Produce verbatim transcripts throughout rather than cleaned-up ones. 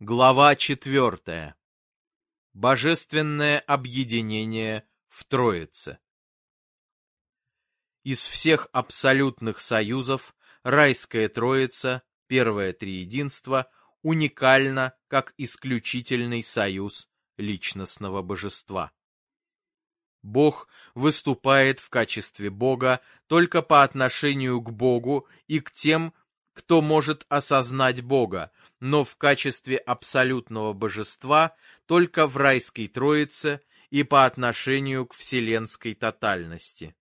Глава четвертая. Божественное объединение в Троице. Из всех абсолютных союзов райская Троица, первое триединство, уникальна как исключительный союз личностного божества. Бог выступает в качестве Бога только по отношению к Богу и к тем, кто может осознать Бога, но в качестве абсолютного божества только в райской Троице и по отношению к вселенской тотальности.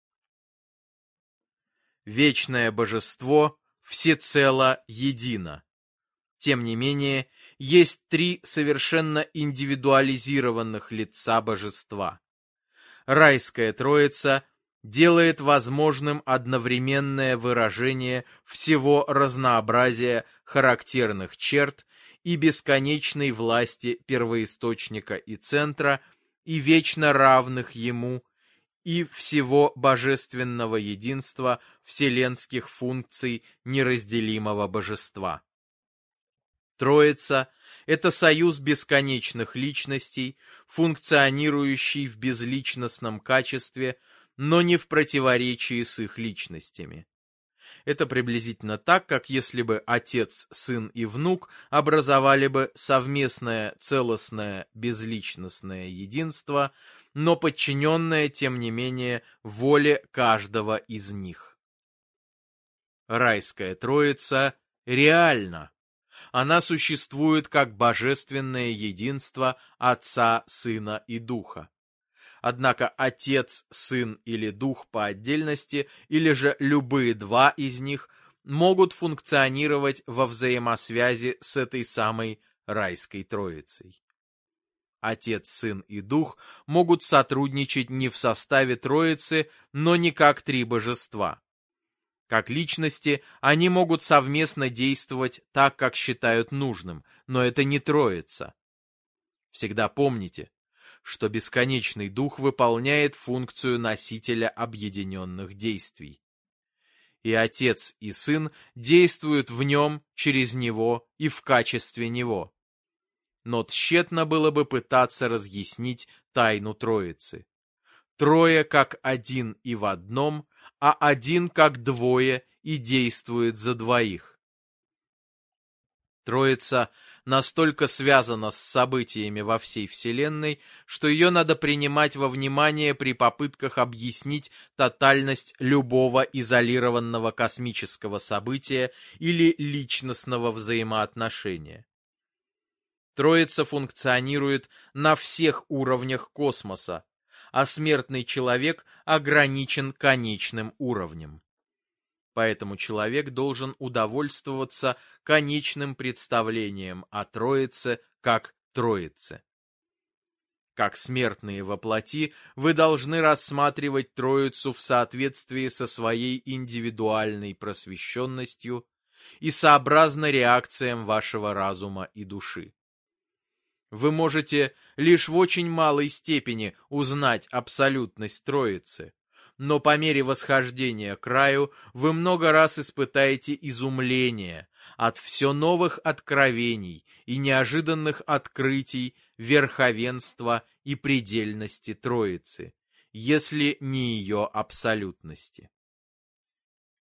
Вечное божество всецело едино. Тем не менее, есть три совершенно индивидуализированных лица божества. Райская Троица делает возможным одновременное выражение всего разнообразия характерных черт и бесконечной власти первоисточника и центра, и вечно равных ему, и всего божественного единства вселенских функций неразделимого божества. Троица — это союз бесконечных личностей, функционирующий в безличностном качестве, но не в противоречии с их личностями. Это приблизительно так, как если бы Отец, Сын и Внук образовали бы совместное целостное безличностное единство, но подчиненное, тем не менее, воле каждого из них. Райская Троица реальна. Она существует как божественное единство Отца, Сына и Духа. Однако Отец, Сын или Дух по отдельности, или же любые два из них, могут функционировать во взаимосвязи с этой самой райской Троицей. Отец, Сын и Дух могут сотрудничать не в составе Троицы, но не как три божества. Как личности, они могут совместно действовать так, как считают нужным, но это не Троица. Всегда помните, что бесконечный Дух выполняет функцию носителя объединенных действий. И Отец и Сын действуют в нем, через него и в качестве него. Но тщетно было бы пытаться разъяснить тайну Троицы. Трое как один и в одном, а один как двое и действует за двоих. Троица настолько связана с событиями во всей Вселенной, что ее надо принимать во внимание при попытках объяснить тотальность любого изолированного космического события или личностного взаимоотношения. Троица функционирует на всех уровнях космоса, а смертный человек ограничен конечным уровнем. Поэтому человек должен удовольствоваться конечным представлением о Троице как Троице. Как смертные во плоти, вы должны рассматривать Троицу в соответствии со своей индивидуальной просвещенностью и сообразно реакциям вашего разума и души. Вы можете лишь в очень малой степени узнать абсолютность Троицы, но по мере восхождения к раю вы много раз испытаете изумление от все новых откровений и неожиданных открытий верховенства и предельности Троицы, если не ее абсолютности.